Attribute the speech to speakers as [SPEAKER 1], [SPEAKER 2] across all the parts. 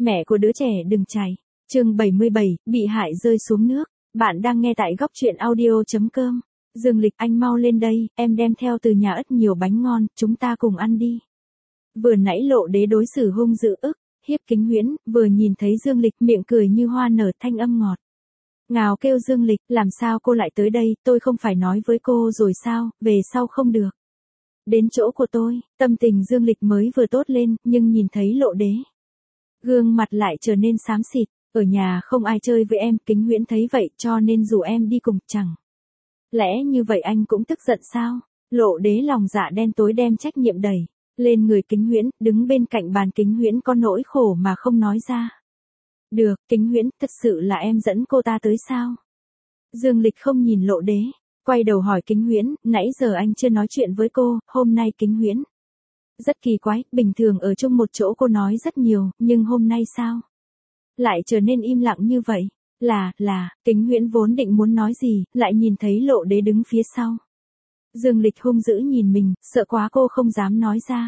[SPEAKER 1] Mẹ của đứa trẻ đừng chảy. Chương 77, bị hại rơi xuống nước. Bạn đang nghe tại góc truyện audio.com. Dương Lịch, anh mau lên đây, em đem theo từ nhà ất nhiều bánh ngon, chúng ta cùng ăn đi. Vừa nãy Lộ Đế đối xử hung dữ hiếp Kính Huyễn, vừa nhìn thấy Dương Lịch miệng cười như hoa nở, thanh âm ngọt ngào kêu Dương Lịch, làm sao cô lại tới đây, tôi không phải nói với cô rồi sao, về sau không được. Đến chỗ của tôi, tâm tình Dương Lịch mới vừa tốt lên, nhưng nhìn thấy Lộ Đế, gương mặt lại trở nên xám xịt. Ở nhà không ai chơi với em, Kính Huyễn thấy vậy cho nên rủ em đi cùng, chẳng lẽ như vậy anh cũng tức giận sao? Lộ Đế lòng dạ đen tối đem trách nhiệm đẩy lên người Kính Huyễn, đứng bên cạnh bàn. Kính Huyễn có nỗi khổ mà không nói ra được. Kính Huyễn, thật sự là em dẫn cô ta tới sao? Dương Lịch không nhìn Lộ Đế, quay đầu hỏi Kính Huyễn, nãy giờ anh chưa nói chuyện với cô, hôm nay Kính Huyễn rất kỳ quái, bình thường ở chung một chỗ cô nói rất nhiều, nhưng hôm nay sao lại trở nên im lặng như vậy? Kính Huyễn vốn định muốn nói gì, lại nhìn thấy Lộ Đế đứng phía sau. Dương Lịch hung dữ nhìn mình, sợ quá cô không dám nói ra.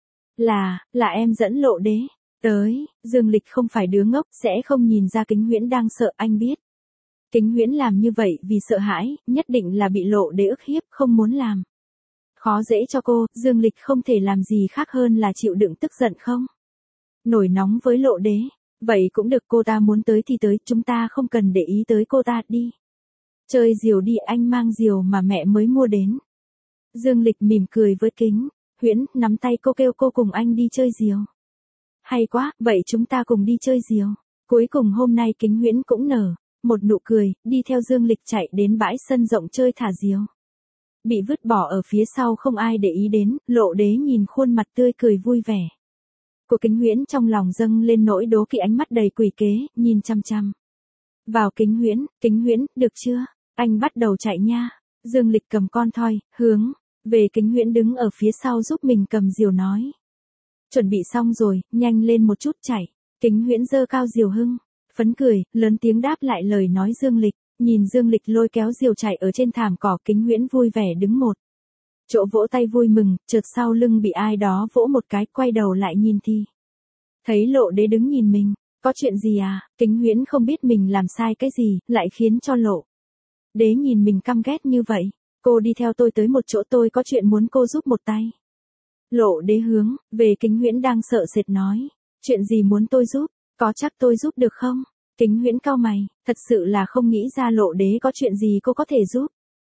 [SPEAKER 1] Là em dẫn Lộ Đế tới. Dương Lịch không phải đứa ngốc, sẽ không nhìn ra Kính Huyễn đang sợ, anh biết. Kính Huyễn làm như vậy vì sợ hãi, nhất định là bị Lộ Đế ức hiếp, không muốn làm khó dễ cho cô. Dương Lịch không thể làm gì khác hơn là chịu đựng tức giận không nổi nóng với Lộ Đế. Vậy cũng được, cô ta muốn tới thì tới, chúng ta không cần để ý tới cô ta, đi chơi diều đi, anh mang diều mà mẹ mới mua đến. Dương Lịch mỉm cười với Kính Huyễn, nắm tay cô kêu cô cùng anh đi chơi diều. Hay quá, vậy chúng ta cùng đi chơi diều. Cuối cùng hôm nay Kính Huyễn cũng nở một nụ cười, đi theo Dương Lịch chạy đến bãi sân rộng chơi thả diều. Bị vứt bỏ ở phía sau không ai để ý đến, Lộ Đế nhìn khuôn mặt tươi cười vui vẻ của Kính Huyễn, trong lòng dâng lên nỗi đố kỵ, ánh mắt đầy quỷ kế, nhìn chăm chăm vào Kính Huyễn. Kính Huyễn, được chưa? Anh bắt đầu chạy nha. Dương Lịch cầm con thoi, hướng về Kính Huyễn đứng ở phía sau giúp mình cầm diều nói. Chuẩn bị xong rồi, nhanh lên một chút chạy. Kính Huyễn giơ cao diều hưng phấn cười, lớn tiếng đáp lại lời nói Dương Lịch. Nhìn Dương Lịch lôi kéo diều chạy ở trên thảm cỏ, Kính Huyễn vui vẻ đứng một chỗ vỗ tay vui mừng, chợt sau lưng bị ai đó vỗ một cái, quay đầu lại nhìn thì thấy Lộ Đế đứng nhìn mình. Có chuyện gì à? Kính Huyễn không biết mình làm sai cái gì, lại khiến cho Lộ Đế nhìn mình căm ghét như vậy. Cô đi theo tôi tới một chỗ, tôi có chuyện muốn cô giúp một tay. Lộ Đế hướng về Kính Huyễn đang sợ sệt nói. Chuyện gì muốn tôi giúp? Có chắc tôi giúp được không? Kính Huyễn cau mày, thật sự là không nghĩ ra Lộ Đế có chuyện gì cô có thể giúp.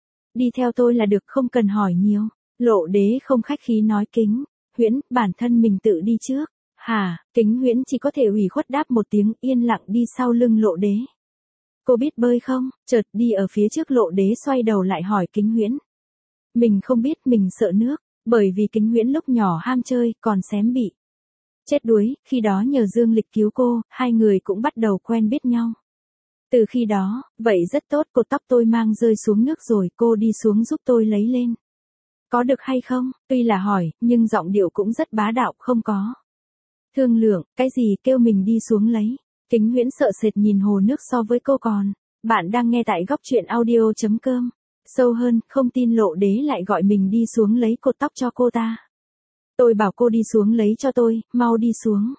[SPEAKER 1] Đi theo tôi là được, không cần hỏi nhiều. Lộ Đế không khách khí nói. Kính Huyễn, bản thân mình tự đi trước. Hả? Kính Huyễn chỉ có thể ủy khuất đáp một tiếng, yên lặng đi sau lưng Lộ Đế. Cô biết bơi không? Chợt đi ở phía trước, Lộ Đế xoay đầu lại hỏi Kính Huyễn. Mình không biết, mình sợ nước, bởi vì Kính Huyễn lúc nhỏ ham chơi, còn xém bị chết đuối, khi đó nhờ Dương Lịch cứu cô, hai người cũng bắt đầu quen biết nhau. Từ khi đó, vậy rất tốt, cột tóc tôi mang rơi xuống nước rồi, cô đi xuống giúp tôi lấy lên. Có được hay không? Tuy là hỏi, nhưng giọng điệu cũng rất bá đạo, không có thương lượng, cái gì kêu mình đi xuống lấy. Kính Huyễn sợ sệt nhìn hồ nước so với cô còn. Bạn đang nghe tại góc truyện audio.com. Sâu hơn, không tin Lộ Đế lại gọi mình đi xuống lấy cột tóc cho cô ta. Tôi bảo cô đi xuống lấy cho tôi, mau đi xuống.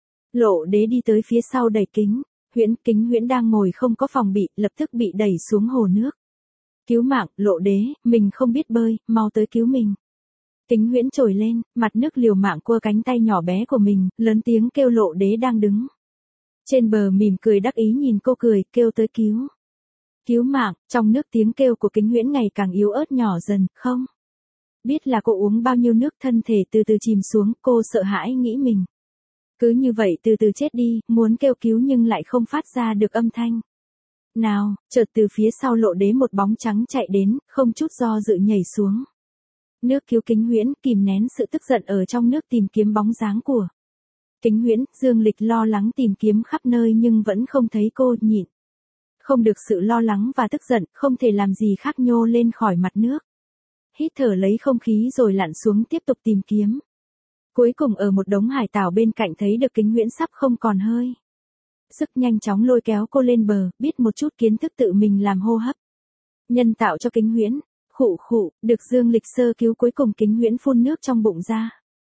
[SPEAKER 1] Lộ Đế đi tới phía sau đẩy Kính Huyễn. Kính Huyễn đang ngồi không có phòng bị, lập tức bị đẩy xuống hồ nước. Cứu mạng, Lộ Đế, mình không biết bơi, mau tới cứu mình. Kính Huyễn trồi lên, mặt nước liều mạng cua cánh tay nhỏ bé của mình, lớn tiếng kêu. Lộ Đế đang đứng trên bờ mỉm cười đắc ý nhìn cô cười, kêu tới cứu mạng. Trong nước tiếng kêu của Kính Huyễn ngày càng yếu ớt nhỏ dần, không biết là cô uống bao nhiêu nước, thân thể từ từ chìm xuống, cô sợ hãi nghĩ mình cứ như vậy từ từ chết đi, muốn kêu cứu nhưng lại không phát ra được âm thanh nào. Chợt từ phía sau Lộ Đế một bóng trắng chạy đến, không chút do dự nhảy xuống nước cứu Kính Huyễn, kìm nén sự tức giận ở trong nước tìm kiếm bóng dáng của Kính Huyễn. Dương Lịch lo lắng tìm kiếm khắp nơi nhưng vẫn không thấy cô, nhịn không được sự lo lắng và tức giận, không thể làm gì khác nhô lên khỏi mặt nước. Hít thở lấy không khí rồi lặn xuống tiếp tục tìm kiếm. Cuối cùng ở một đống hải tảo bên cạnh thấy được Kính Huyễn sắp không còn hơi sức, nhanh chóng lôi kéo cô lên bờ, biết một chút kiến thức tự mình làm hô hấp nhân tạo cho Kính Huyễn. Khụ khụ, được Dương Lịch sơ cứu, cuối cùng Kính Huyễn phun nước trong bụng ra.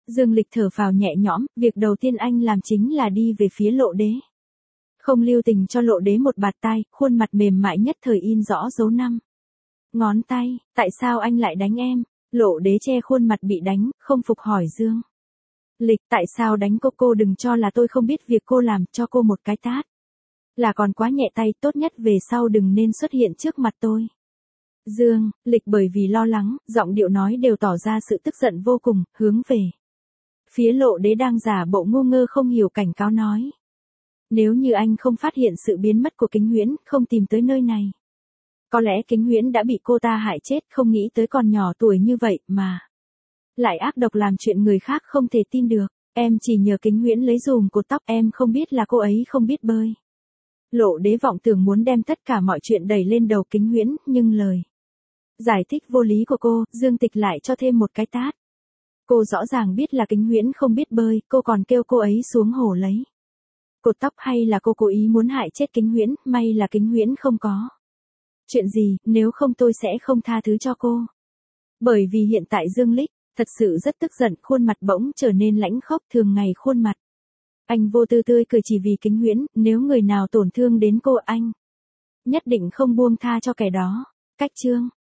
[SPEAKER 1] Dương Lịch thở phào nhẹ nhõm, việc đầu tiên anh làm chính là đi về phía Lộ Đế. Không lưu tình cho Lộ Đế một bạt tai, khuôn mặt mềm mại nhất thời in rõ dấu năm ngón tay, tại sao anh lại đánh em? Lộ Đế che khuôn mặt bị đánh, không phục hỏi Dương Lịch, tại sao đánh cô đừng cho là tôi không biết việc cô làm, cho cô một cái tát. Là còn quá nhẹ tay, tốt nhất về sau đừng nên xuất hiện trước mặt tôi. Dương Lịch bởi vì lo lắng, giọng điệu nói đều tỏ ra sự tức giận vô cùng, hướng về phía Lộ Đế đang giả bộ ngu ngơ không hiểu cảnh cáo nói. Nếu như anh không phát hiện sự biến mất của Kính Huyễn, không tìm tới nơi này. Có lẽ Kính Huyễn đã bị cô ta hại chết, không nghĩ tới còn nhỏ tuổi như vậy mà. Lại ác độc làm chuyện người khác không thể tin được. Em chỉ nhờ Kính Huyễn lấy dùm cột tóc, em không biết là cô ấy không biết bơi. Lộ Đế vọng tưởng muốn đem tất cả mọi chuyện đẩy lên đầu Kính Huyễn, nhưng lời giải thích vô lý của cô, Dương Tịch lại cho thêm một cái tát. Cô rõ ràng biết là Kính Huyễn không biết bơi, cô còn kêu cô ấy xuống hồ lấy cột tóc, hay là cô cố ý muốn hại chết Kính Huyễn, may là Kính Huyễn không có chuyện gì, nếu không tôi sẽ không tha thứ cho cô. Bởi vì hiện tại Dương Lịch thật sự rất tức giận, khuôn mặt bỗng trở nên lãnh khốc, thường ngày khuôn mặt anh vô tư tươi cười chỉ vì Kính Huyễn, nếu người nào tổn thương đến cô anh nhất định không buông tha cho kẻ đó. Cách chương